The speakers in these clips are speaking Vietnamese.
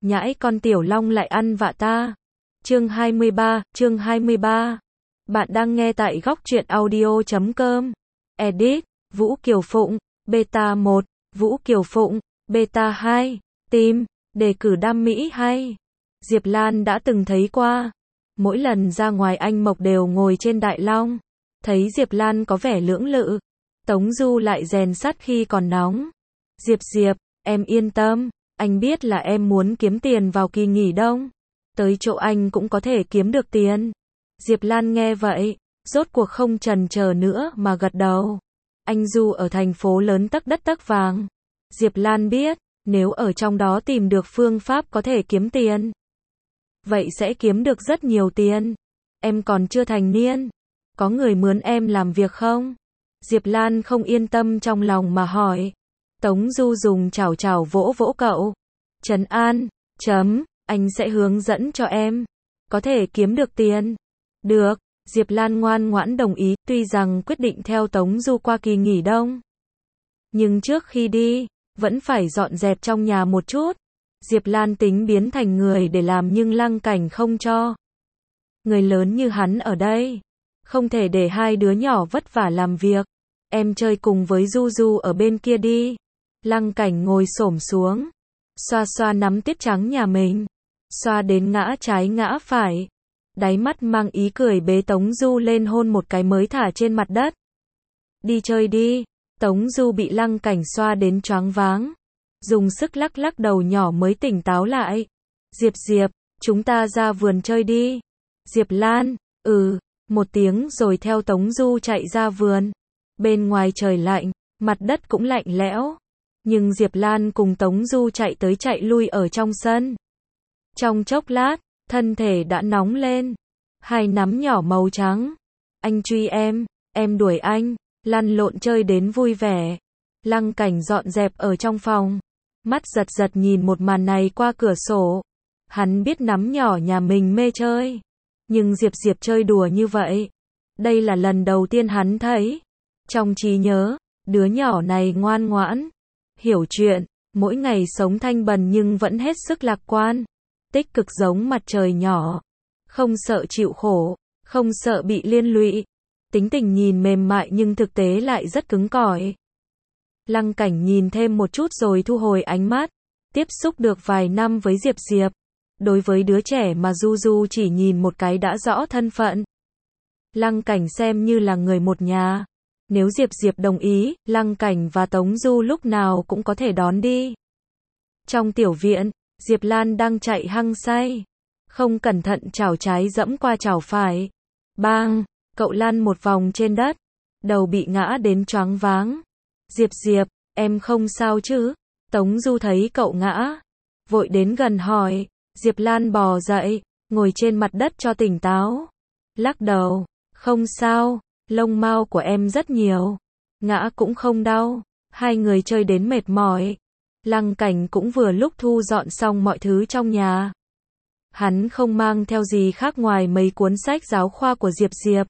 nhãi con tiểu long lại ăn vạ ta. Chương 23. Bạn đang nghe tại góc truyện audio.com. Edit, Vũ Kiều Phụng, Beta 1, Vũ Kiều Phụng, Beta 2, Team, đề cử đam mỹ hay. Diệp Lan đã từng thấy qua. Mỗi lần ra ngoài anh Mộc đều ngồi trên đại long. Thấy Diệp Lan có vẻ lưỡng lự. Tống Du lại rèn sắt khi còn nóng. Diệp, em yên tâm. Anh biết là em muốn kiếm tiền vào kỳ nghỉ đông. Tới chỗ anh cũng có thể kiếm được tiền. Diệp Lan nghe vậy, rốt cuộc không chần chờ nữa mà gật đầu. Anh Du ở thành phố lớn tấc đất tấc vàng. Diệp Lan biết, nếu ở trong đó tìm được phương pháp có thể kiếm tiền, vậy sẽ kiếm được rất nhiều tiền. Em còn chưa thành niên, có người mướn em làm việc không? Diệp Lan không yên tâm trong lòng mà hỏi. Tống Du dùng chảo chảo vỗ vỗ cậu. Trấn an, anh sẽ hướng dẫn cho em. Có thể kiếm được tiền. Được, Diệp Lan ngoan ngoãn đồng ý, tuy rằng quyết định theo Tống Du qua kỳ nghỉ đông. Nhưng trước khi đi, vẫn phải dọn dẹp trong nhà một chút. Diệp Lan tính biến thành người để làm nhưng Lăng Cảnh không cho. Người lớn như hắn ở đây, không thể để hai đứa nhỏ vất vả làm việc. Em chơi cùng với Du Du ở bên kia đi. Lăng Cảnh ngồi xổm xuống, xoa xoa nắm tiết trắng nhà mình, xoa đến ngã trái ngã phải. Đáy mắt mang ý cười bế Tống Du lên hôn một cái mới thả trên mặt đất. Đi chơi đi. Tống Du bị Lăng Cảnh xoa đến choáng váng, dùng sức lắc lắc đầu nhỏ mới tỉnh táo lại. Diệp, chúng ta ra vườn chơi đi. Diệp Lan, một tiếng rồi theo Tống Du chạy ra vườn. Bên ngoài trời lạnh, mặt đất cũng lạnh lẽo. Nhưng Diệp Lan cùng Tống Du chạy tới chạy lui ở trong sân. Trong chốc lát, thân thể đã nóng lên. Hai nắm nhỏ màu trắng. Anh truy em đuổi anh, lăn lộn chơi đến vui vẻ. Lăng Cảnh dọn dẹp ở trong phòng. Mắt giật nhìn một màn này qua cửa sổ. Hắn biết nắm nhỏ nhà mình mê chơi. Nhưng Diệp chơi đùa như vậy, đây là lần đầu tiên hắn thấy. Trong trí nhớ, đứa nhỏ này ngoan ngoãn, hiểu chuyện, mỗi ngày sống thanh bần nhưng vẫn hết sức lạc quan. Tích cực giống mặt trời nhỏ, không sợ chịu khổ, không sợ bị liên lụy. Tính tình nhìn mềm mại nhưng thực tế lại rất cứng cỏi. Lăng Cảnh nhìn thêm một chút rồi thu hồi ánh mắt. Tiếp xúc được vài năm với Diệp, đối với đứa trẻ mà Du chỉ nhìn một cái đã rõ thân phận. Lăng Cảnh xem như là người một nhà. Nếu Diệp đồng ý, Lăng Cảnh và Tống Du lúc nào cũng có thể đón đi. Trong tiểu viện, Diệp Lan đang chạy hăng say. Không cẩn thận chảo trái dẫm qua chảo phải. Bang! Cậu lăn một vòng trên đất. Đầu bị ngã đến choáng váng. Diệp, em không sao chứ? Tống Du thấy cậu ngã, vội đến gần hỏi. Diệp Lan bò dậy, ngồi trên mặt đất cho tỉnh táo. Lắc đầu, không sao, lông mao của em rất nhiều. Ngã cũng không đau. Hai người chơi đến mệt mỏi. Lăng Cảnh cũng vừa lúc thu dọn xong mọi thứ trong nhà. Hắn không mang theo gì khác ngoài mấy cuốn sách giáo khoa của Diệp.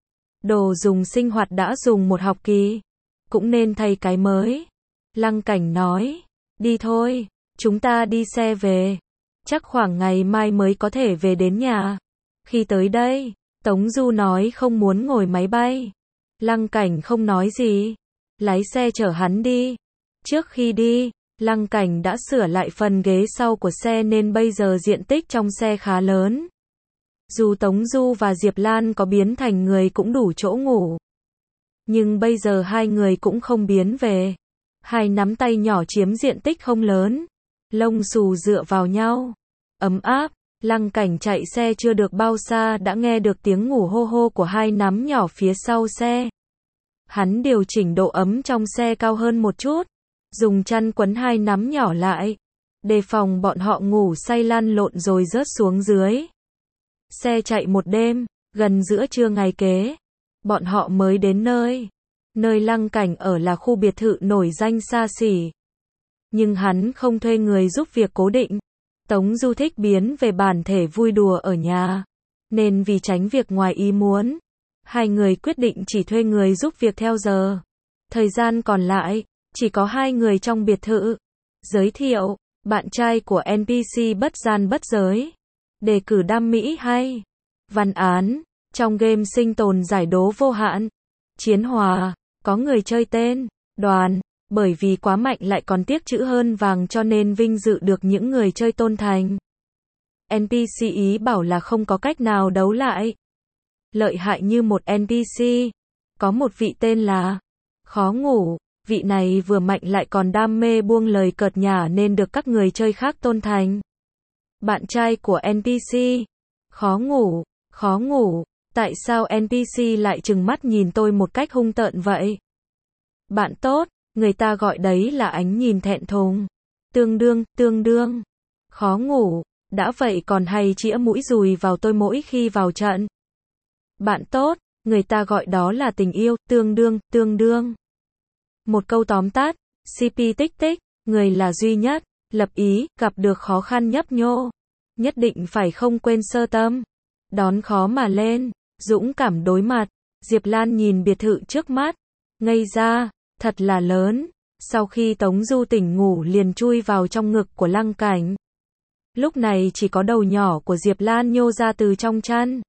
Đồ dùng sinh hoạt đã dùng một học kỳ, cũng nên thay cái mới. Lăng Cảnh nói, đi thôi, chúng ta đi xe về. Chắc khoảng ngày mai mới có thể về đến nhà. Khi tới đây, Tống Du nói không muốn ngồi máy bay. Lăng Cảnh không nói gì, lái xe chở hắn đi. Trước khi đi, Lăng Cảnh đã sửa lại phần ghế sau của xe nên bây giờ diện tích trong xe khá lớn. Dù Tống Du và Diệp Lan có biến thành người cũng đủ chỗ ngủ. Nhưng bây giờ hai người cũng không biến về. Hai nắm tay nhỏ chiếm diện tích không lớn. Lông xù dựa vào nhau. Ấm áp. Lăng Cảnh chạy xe chưa được bao xa đã nghe được tiếng ngủ hô hô của hai nắm nhỏ phía sau xe. Hắn điều chỉnh độ ấm trong xe cao hơn một chút. Dùng chăn quấn hai nắm nhỏ lại, đề phòng bọn họ ngủ say lăn lộn rồi rớt xuống dưới. Xe chạy một đêm, gần giữa trưa ngày kế, bọn họ mới đến nơi. Nơi Lăng Cảnh ở là khu biệt thự nổi danh xa xỉ. Nhưng hắn không thuê người giúp việc cố định. Tống Du thích biến về bản thể vui đùa ở nhà. Nên vì tránh việc ngoài ý muốn, hai người quyết định chỉ thuê người giúp việc theo giờ. Thời gian còn lại, chỉ có hai người trong biệt thự. Giới thiệu, Bạn trai của NPC bất gian bất giới. Đề cử đam mỹ hay. Văn án. Trong game sinh tồn giải đố vô hạn. Chiến hòa. Có người chơi tên. Đoàn. Bởi vì quá mạnh lại còn tiếc chữ hơn vàng cho nên vinh dự được những người chơi tôn thành. NPC ý bảo là không có cách nào đấu lại. Lợi hại như một NPC. Có một vị tên là Khó ngủ. Vị này vừa mạnh lại còn đam mê buông lời cợt nhả nên được các người chơi khác tôn thành. Bạn trai của NPC. Khó ngủ. Khó ngủ. Tại sao NPC lại trừng mắt nhìn tôi một cách hung tợn vậy? Bạn tốt. Người ta gọi đấy là ánh nhìn thẹn thùng. Tương đương. Khó ngủ. Đã vậy còn hay chĩa mũi dùi vào tôi mỗi khi vào trận. Bạn tốt. Người ta gọi đó là tình yêu. Tương đương. Một câu tóm tắt. CP tích tích. Người là duy nhất. Lập ý. Gặp được khó khăn nhấp nhô. Nhất định phải không quên sơ tâm. Đón khó mà lên. Dũng cảm đối mặt. Diệp Lan nhìn biệt thự trước mắt. Ngây ra. Thật là lớn. Sau khi Tống Du tỉnh ngủ liền chui vào trong ngực của Lăng Cảnh. Lúc này chỉ có đầu nhỏ của Diệp Lan nhô ra từ trong chăn.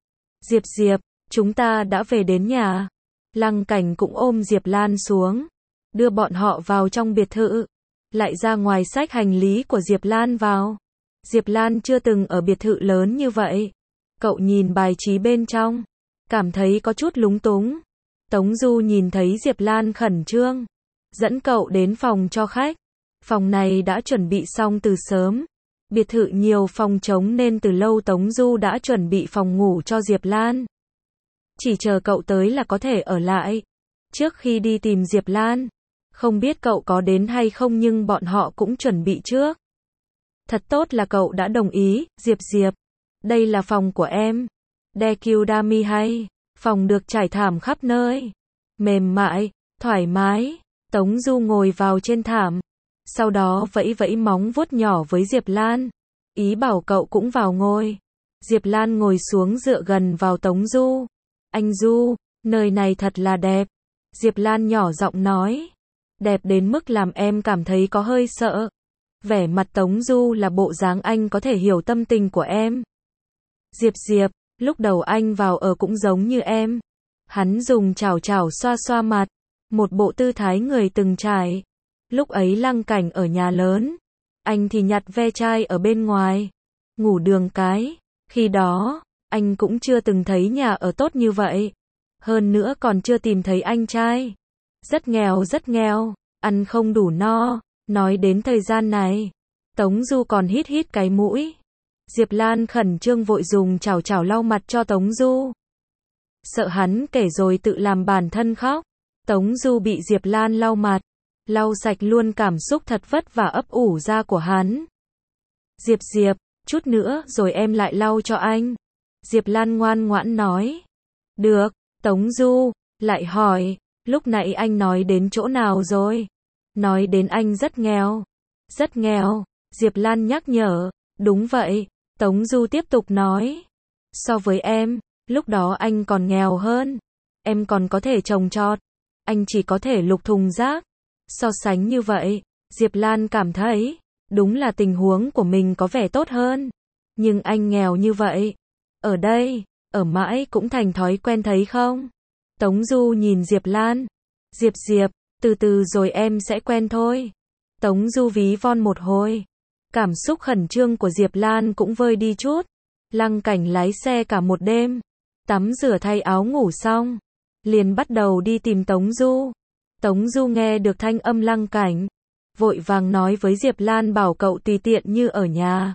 Diệp, chúng ta đã về đến nhà. Lăng Cảnh cũng ôm Diệp Lan xuống. Đưa bọn họ vào trong biệt thự. Lại ra ngoài xách hành lý của Diệp Lan vào. Diệp Lan chưa từng ở biệt thự lớn như vậy. Cậu nhìn bài trí bên trong. Cảm thấy có chút lúng túng. Tống Du nhìn thấy Diệp Lan khẩn trương. Dẫn cậu đến phòng cho khách. Phòng này đã chuẩn bị xong từ sớm. Biệt thự nhiều phòng trống nên từ lâu Tống Du đã chuẩn bị phòng ngủ cho Diệp Lan. Chỉ chờ cậu tới là có thể ở lại. Trước khi đi tìm Diệp Lan, không biết cậu có đến hay không nhưng bọn họ cũng chuẩn bị trước. Thật tốt là cậu đã đồng ý. Diệp, đây là phòng của em. Dekudami hay. Phòng được trải thảm khắp nơi. Mềm mại, thoải mái. Tống Du ngồi vào trên thảm. Sau đó vẫy vẫy móng vuốt nhỏ với Diệp Lan. Ý bảo cậu cũng vào ngồi. Diệp Lan ngồi xuống dựa gần vào Tống Du. Anh Du, nơi này thật là đẹp. Diệp Lan nhỏ giọng nói. Đẹp đến mức làm em cảm thấy có hơi sợ. Vẻ mặt Tống Du là bộ dáng anh có thể hiểu tâm tình của em. Diệp, lúc đầu anh vào ở cũng giống như em. Hắn dùng chảo xoa xoa mặt. Một bộ tư thái người từng trải. Lúc ấy Lăng Cảnh ở nhà lớn. Anh thì nhặt ve chai ở bên ngoài. Ngủ đường cái. Khi đó, anh cũng chưa từng thấy nhà ở tốt như vậy. Hơn nữa còn chưa tìm thấy anh trai. Rất nghèo. Ăn không đủ no. Nói đến thời gian này. Tống Du còn hít cái mũi. Diệp Lan khẩn trương vội dùng chảo lau mặt cho Tống Du. Sợ hắn kể rồi tự làm bản thân khóc. Tống Du bị Diệp Lan lau mặt. Lau sạch luôn cảm xúc thật vất vả ấp ủ ra của hắn. Diệp, chút nữa rồi em lại lau cho anh. Diệp Lan ngoan ngoãn nói. Được. Tống Du lại hỏi. Lúc nãy anh nói đến chỗ nào rồi? Nói đến anh rất nghèo. Rất nghèo. Diệp Lan nhắc nhở. Đúng vậy. Tống Du tiếp tục nói. So với em, lúc đó anh còn nghèo hơn. Em còn có thể trồng trọt. Anh chỉ có thể lục thùng rác. So sánh như vậy, Diệp Lan cảm thấy, đúng là tình huống của mình có vẻ tốt hơn. Nhưng anh nghèo như vậy. Ở đây, ở mãi cũng thành thói quen thấy không? Tống Du nhìn Diệp Lan. Diệp, từ từ rồi em sẽ quen thôi. Tống Du ví von một hồi. Cảm xúc khẩn trương của Diệp Lan cũng vơi đi chút. Lăng Cảnh lái xe cả một đêm. Tắm rửa thay áo ngủ xong. Liền bắt đầu đi tìm Tống Du. Tống Du nghe được thanh âm Lăng Cảnh. Vội vàng nói với Diệp Lan bảo cậu tùy tiện như ở nhà.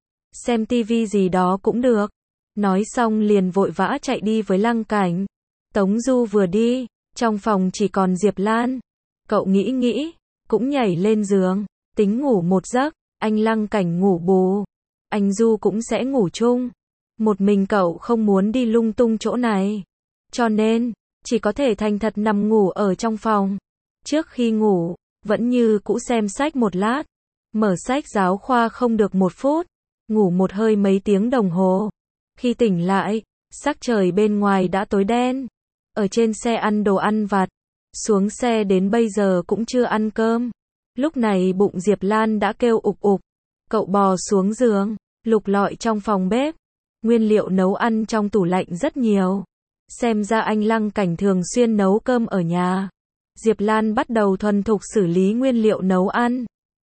Xem tivi gì đó cũng được. Nói xong liền vội vã chạy đi với Lăng Cảnh. Tống Du vừa đi, trong phòng chỉ còn Diệp Lan. Cậu nghĩ, cũng nhảy lên giường, tính ngủ một giấc. Anh Lăng Cảnh ngủ bù. Anh Du cũng sẽ ngủ chung. Một mình cậu không muốn đi lung tung chỗ này. Cho nên, chỉ có thể thành thật nằm ngủ ở trong phòng. Trước khi ngủ, vẫn như cũ xem sách một lát. Mở sách giáo khoa không được 1 phút. Ngủ một hơi mấy tiếng đồng hồ. Khi tỉnh lại, sắc trời bên ngoài đã tối đen. Ở trên xe ăn đồ ăn vặt. Xuống xe đến bây giờ cũng chưa ăn cơm. Lúc này bụng Diệp Lan đã kêu ục ục. Cậu bò xuống giường, lục lọi trong phòng bếp. Nguyên liệu nấu ăn trong tủ lạnh rất nhiều. Xem ra anh Lăng Cảnh thường xuyên nấu cơm ở nhà. Diệp Lan bắt đầu thuần thục xử lý nguyên liệu nấu ăn.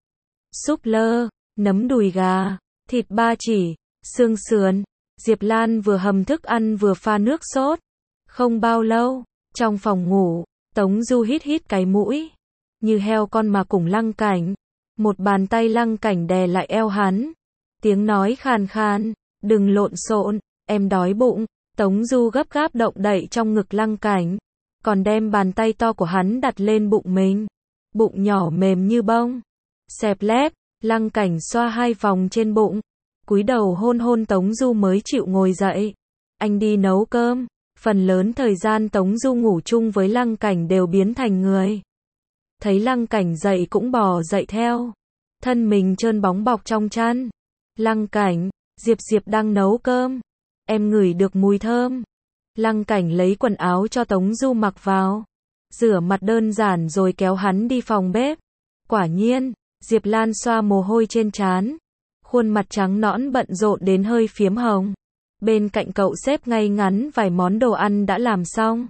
Súp lơ, nấm đùi gà, thịt ba chỉ, xương sườn. Diệp Lan vừa hầm thức ăn vừa pha nước sốt. Không bao lâu, trong phòng ngủ, Tống Du hít hít cái mũi. Như heo con mà cùng Lăng Cảnh. Một bàn tay Lăng Cảnh đè lại eo hắn. Tiếng nói khàn khàn, đừng lộn xộn, em đói bụng. Tống Du gấp gáp động đậy trong ngực Lăng Cảnh. Còn đem bàn tay to của hắn đặt lên bụng mình. Bụng nhỏ mềm như bông. Xẹp lép, Lăng Cảnh xoa 2 vòng trên bụng. Cúi đầu hôn hôn Tống Du mới chịu ngồi dậy. Anh đi nấu cơm. Phần lớn thời gian Tống Du ngủ chung với Lăng Cảnh đều biến thành người. Thấy Lăng Cảnh dậy cũng bò dậy theo. Thân mình trơn bóng bọc trong chăn. Lăng Cảnh, Diệp Diệp đang nấu cơm. Em ngửi được mùi thơm. Lăng Cảnh lấy quần áo cho Tống Du mặc vào. Rửa mặt đơn giản rồi kéo hắn đi phòng bếp. Quả nhiên, Diệp Lan xoa mồ hôi trên trán. Khuôn mặt trắng nõn bận rộn đến hơi phiếm hồng. Bên cạnh cậu xếp ngay ngắn vài món đồ ăn đã làm xong.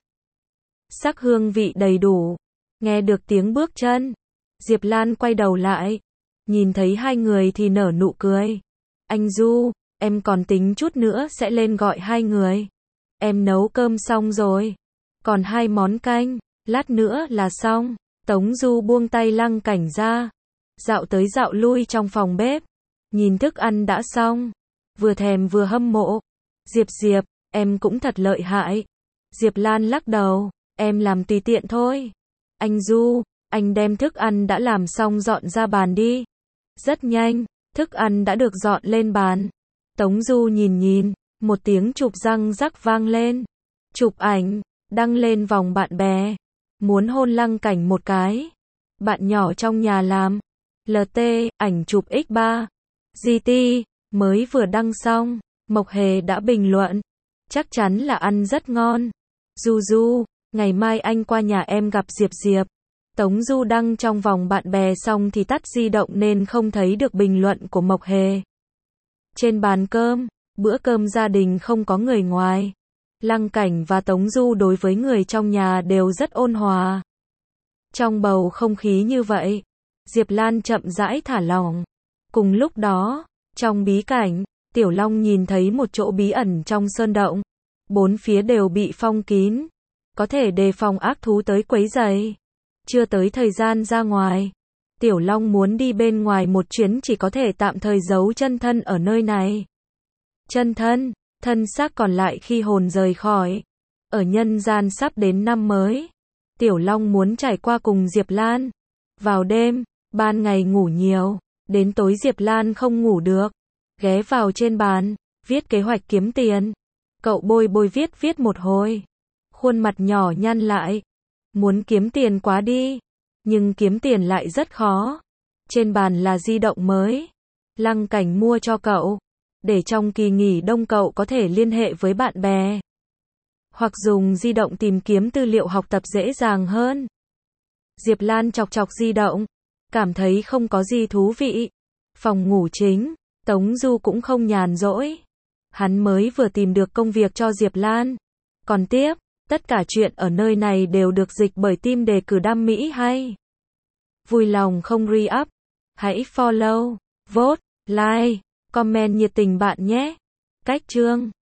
Sắc hương vị đầy đủ. Nghe được tiếng bước chân. Diệp Lan quay đầu lại. Nhìn thấy 2 người thì nở nụ cười. Anh Du, em còn tính chút nữa sẽ lên gọi 2 người. Em nấu cơm xong rồi. Còn 2 món canh, lát nữa là xong. Tống Du buông tay Lăng Cảnh ra. Dạo tới dạo lui trong phòng bếp. Nhìn thức ăn đã xong. Vừa thèm vừa hâm mộ. Diệp Diệp, em cũng thật lợi hại. Diệp Lan lắc đầu. Em làm tùy tiện thôi. Anh Du, anh đem thức ăn đã làm xong dọn ra bàn đi. Rất nhanh, thức ăn đã được dọn lên bàn. Tống Du nhìn, một tiếng chụp răng rắc vang lên. Chụp ảnh, đăng lên vòng bạn bè. Muốn hôn Lăng Cảnh một cái. Bạn nhỏ trong nhà làm. LT, ảnh chụp X3. GT, mới vừa đăng xong. Mộc Hề đã bình luận. Chắc chắn là ăn rất ngon. Du Du, ngày mai anh qua nhà em gặp Diệp Diệp. Tống Du đăng trong vòng bạn bè xong thì tắt di động nên không thấy được bình luận của Mộc Hề. Trên bàn cơm, bữa cơm gia đình không có người ngoài. Lăng Cảnh và Tống Du đối với người trong nhà đều rất ôn hòa. Trong bầu không khí như vậy, Diệp Lan chậm rãi thả lỏng. Cùng lúc đó, trong bí cảnh, Tiểu Long nhìn thấy một chỗ bí ẩn trong sơn động. 4 phía đều bị phong kín. Có thể đề phòng ác thú tới quấy rầy. Chưa tới thời gian ra ngoài. Tiểu Long muốn đi bên ngoài một chuyến chỉ có thể tạm thời giấu chân thân ở nơi này. Chân thân, thân xác còn lại khi hồn rời khỏi. Ở nhân gian sắp đến năm mới. Tiểu Long muốn trải qua cùng Diệp Lan. Vào đêm, ban ngày ngủ nhiều. Đến tối Diệp Lan không ngủ được. Ghé vào trên bàn, viết kế hoạch kiếm tiền. Cậu bôi viết một hồi. Khuôn mặt nhỏ nhăn lại. Muốn kiếm tiền quá đi. Nhưng kiếm tiền lại rất khó. Trên bàn là di động mới. Lăng Cảnh mua cho cậu. Để trong kỳ nghỉ đông cậu có thể liên hệ với bạn bè. Hoặc dùng di động tìm kiếm tư liệu học tập dễ dàng hơn. Diệp Lan chọc chọc di động. Cảm thấy không có gì thú vị. Phòng ngủ chính, Tống Du cũng không nhàn rỗi. Hắn mới vừa tìm được công việc cho Diệp Lan. Còn tiếp, tất cả chuyện ở nơi này đều được dịch bởi team đề cử đam mỹ hay. Vui lòng không re-up. Hãy follow, vote, like, comment nhiệt tình bạn nhé. Cách chương